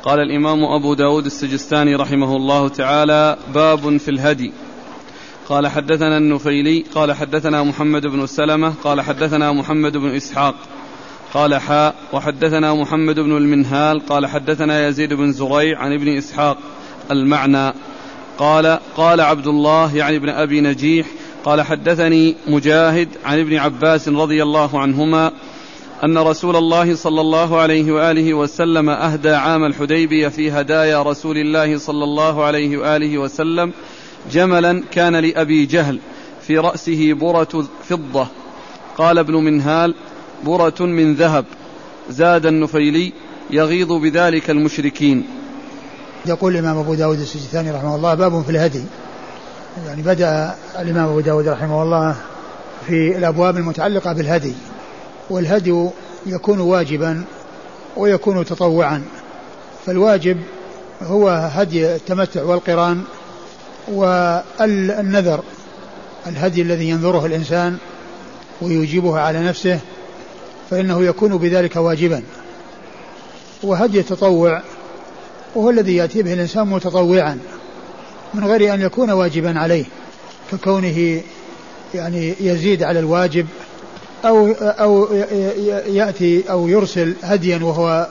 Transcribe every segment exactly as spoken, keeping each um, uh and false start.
قال الإمام أبو داود السجستاني رحمه الله تعالى: باب في الهدي. قال حدثنا النفيلي قال حدثنا محمد بن سلمة قال حدثنا محمد بن إسحاق قال حاء وحدثنا محمد بن المنهال قال حدثنا يزيد بن زريع عن ابن إسحاق المعنى. قال قال عبد الله يعني ابن أبي نجيح قال حدثني مجاهد عن ابن عباس رضي الله عنهما أن رسول الله صلى الله عليه وآله وسلم أهدى عام الحديبية في هدايا رسول الله صلى الله عليه وآله وسلم جملا كان لأبي جهل في رأسه برة فضة. قال ابن منهال: برة من ذهب. زاد النفيلي: يغيظ بذلك المشركين. يقول الإمام أبو داود السجستاني رحمه الله: باب في الهدي. يعني بدأ الإمام أبو داود رحمه الله في الأبواب المتعلقة بالهدي، والهدي يكون واجبا ويكون تطوعا. فالواجب هو هدي التمتع والقران، والنذر الهدي الذي ينذره الإنسان ويجيبه على نفسه فإنه يكون بذلك واجبا. وهدي التطوع وهو الذي يأتي به الإنسان متطوعا من غير أن يكون واجبا عليه، ككونه يعني يزيد على الواجب أو, أو يأتي أو يرسل هديا وهو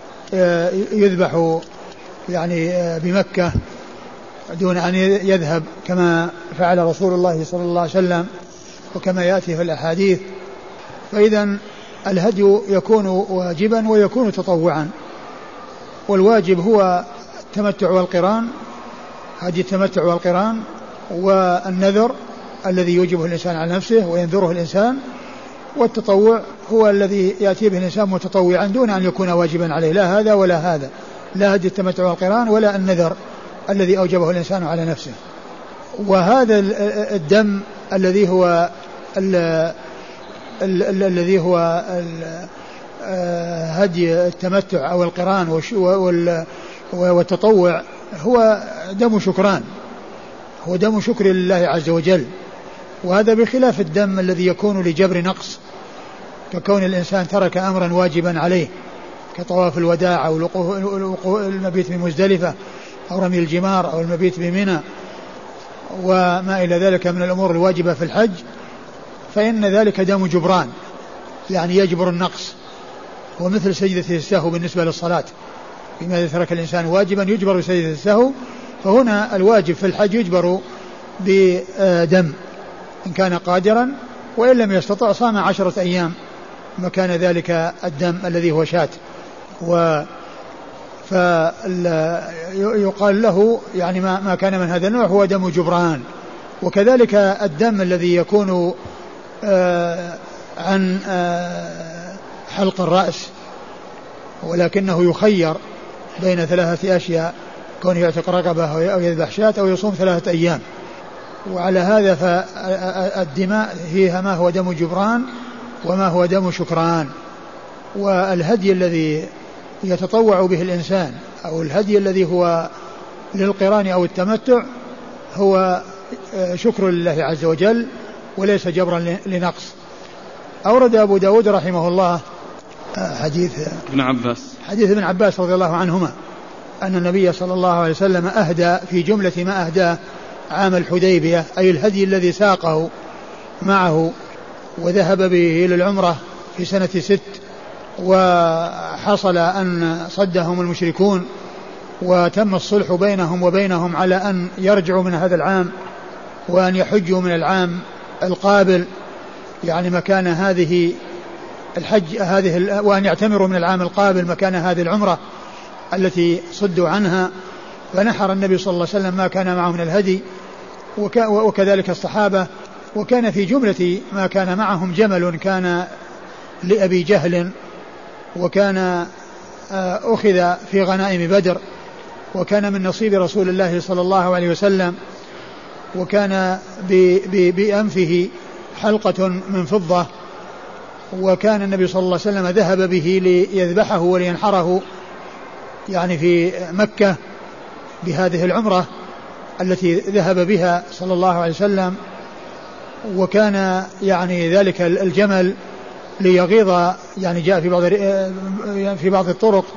يذبح يعني بمكة دون أن يذهب كما فعل رسول الله صلى الله عليه وسلم وكما يأتي في الأحاديث. فإذا الهدي يكون واجبا ويكون تطوعا. والواجب هو التمتع والقران، هدي التمتع والقران، والنذر الذي يوجبه الإنسان على نفسه وينذره الإنسان. والتطوع هو الذي يأتي به الإنسان متطوعا دون أن يكون واجبا عليه، لا هذا ولا هذا، لا هدي التمتع والقران ولا النذر الذي أوجبه الإنسان على نفسه. وهذا الدم الذي هو الذي هو هدي التمتع أو القران والتطوع هو دم شكران، هو دم شكر لله عز وجل. وهذا بخلاف الدم الذي يكون لجبر نقص، ككون الإنسان ترك أمرا واجبا عليه كطواف الوداع أو المبيت بمزدلفة أو رمي الجمار أو المبيت بمنى وما إلى ذلك من الأمور الواجبة في الحج، فإن ذلك دم جبران، يعني يجبر النقص. ومثل سجدة السهو بالنسبة للصلاة، بما ترك الإنسان واجبا يجبر بسجدة السهو، فهنا الواجب في الحج يجبر بدم إن كان قادرا، وإن لم يستطع صام عشرة أيام مكان ذلك الدم الذي هو شاة. و فيقال له يعني ما, ما كان من هذا النوع هو دم جبران. وكذلك الدم الذي يكون آه عن آه حلق الرأس، ولكنه يخير بين ثلاثة أشياء، كونه يعتق رقبة أو يذبح شاة أو يصوم ثلاثة أيام. وعلى هذا فالدماء فيها ما هو دم جبران وما هو دم شكران. والهدي الذي يتطوع به الإنسان أو الهدي الذي هو للقران أو التمتع هو شكر لله عز وجل وليس جبرا لنقص. أورد أبو داود رحمه الله حديث ابن عباس حديث ابن عباس رضي الله عنهما أن النبي صلى الله عليه وسلم أهدى في جملة ما أهداه عام الحديبية، أي الهدي الذي ساقه معه وذهب به للعمرة في سنة ست، وحصل أن صدهم المشركون وتم الصلح بينهم وبينهم على أن يرجعوا من هذا العام وأن يحجوا من العام القابل، يعني مكان هذه الحج هذه، وأن يعتمروا من العام القابل مكان هذه العمرة التي صدوا عنها. فنحر النبي صلى الله عليه وسلم ما كان معه من الهدي وكذلك الصحابة. وكان في جملة ما كان معهم جمل كان لأبي جهل، وكان أخذ في غنائم بدر، وكان من نصيب رسول الله صلى الله عليه وسلم، وكان بأنفه حلقة من فضة، وكان النبي صلى الله عليه وسلم ذهب به ليذبحه ولينحره يعني في مكة بهذه العمرة التي ذهب بها صلى الله عليه وسلم. وكان يعني ذلك الجمل ليغيظ، يعني جاء في بعض في بعض الطرق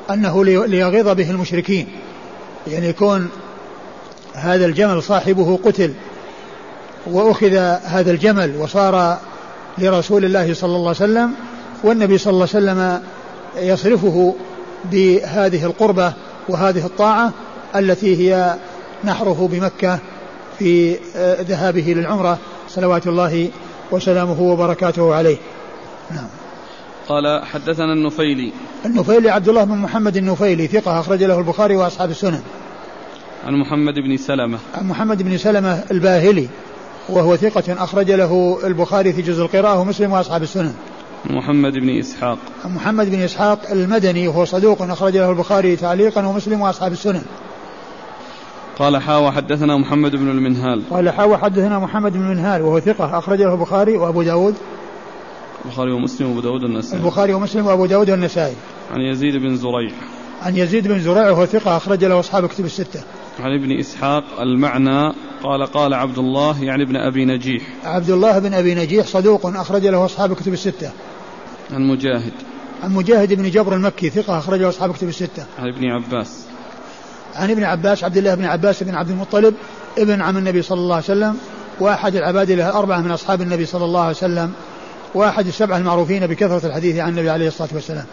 أنه ليغيظ به المشركين، يعني يكون هذا الجمل صاحبه قتل وأخذ هذا الجمل وصار لرسول الله صلى الله عليه وسلم، والنبي صلى الله عليه وسلم يصرفه بهذه القربة وهذه الطاعة التي هي نحره بمكة في ذهابه للعمرة صلوات الله وسلامه وبركاته عليه. نعم. قال حدثنا النفيلي. النفيلي عبد الله بن محمد النفيلي ثقة أخرج له البخاري وأصحاب السنن. عن محمد بن سلمة. عن محمد بن سلمة الباهلي وهو ثقة أخرج له البخاري في جزء القراءة ومسلم وأصحاب السنن. محمد بن إسحاق. عن محمد بن إسحاق المدني وهو صدوق أخرج له البخاري تعليقا ومسلم وأصحاب السنن. قال حاوى حدثنا محمد بن المنهال. قال حاوى حدثنا محمد بن المنهال وهو ثقة أخرج له البخاري وأبو داود. البخاري ومسلم وأبو داود والنسائي. البخاري ومسلم وأبو داود والنسائي. عن يزيد بن زريع. عن يزيد بن زريع وهو ثقة أخرج له أصحاب كتب الستة. عن ابن إسحاق المعنى قال قال عبد الله يعني ابن أبي نجيح. عبد الله بن أبي نجيح صدوق أخرج له أصحاب كتب الستة. عن مجاهد. عن مجاهد بن جبر المكي ثقة أخرج له أصحاب كتب الستة. عن ابن عباس. عن ابن عباس عبد الله بن عباس بن عبد المطلب ابن عم النبي صلى الله عليه وسلم وأحد العباد له الأربعة من أصحاب النبي صلى الله عليه وسلم وأحد السبعة المعروفين بكثرة الحديث عن النبي عليه الصلاة والسلام.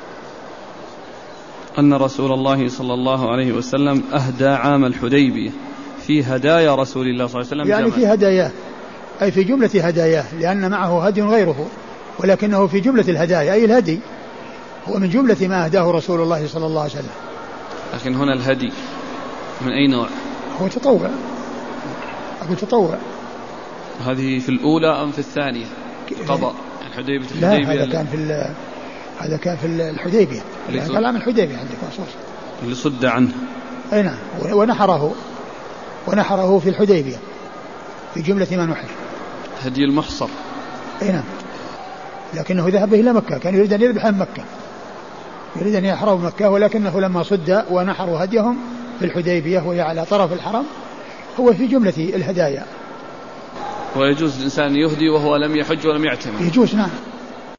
أن رسول الله صلى الله عليه وسلم أهدى عام الحديبية في هدايا رسول الله صلى الله عليه وسلم يعني جمع. في هداياه أي في جملة هداياه لأن معه هدي غيره ولكنه في جملة الهدايا أي الهدي هو من جملة ما أهداه رسول الله صلى الله عليه وسلم. لكن هنا الهدي من أي نوع؟ هو تطوع. أقول تطوع. هذه في الأولى أم في الثانية؟ قضاء الحديبية. لا هذا كان في هذا كان في الحديبية. كلام الحديبية عندك مخصوص. اللي صد عنه. أي نعم ونحره ونحره في الحديبية في جملة ما نحر. هدي المحصر. أي نعم. لكنه ذهب إلى مكة كان يريد أن يذبح مكة يريد أن يحرم مكة ولكنه لما صد ونحروا هديهم في الحديبية وهي على طرف الحرم هو في جملة الهدايا. ويجوز الإنسان يهدي وهو لم يحج ولم يعتمر. يجوز نعم.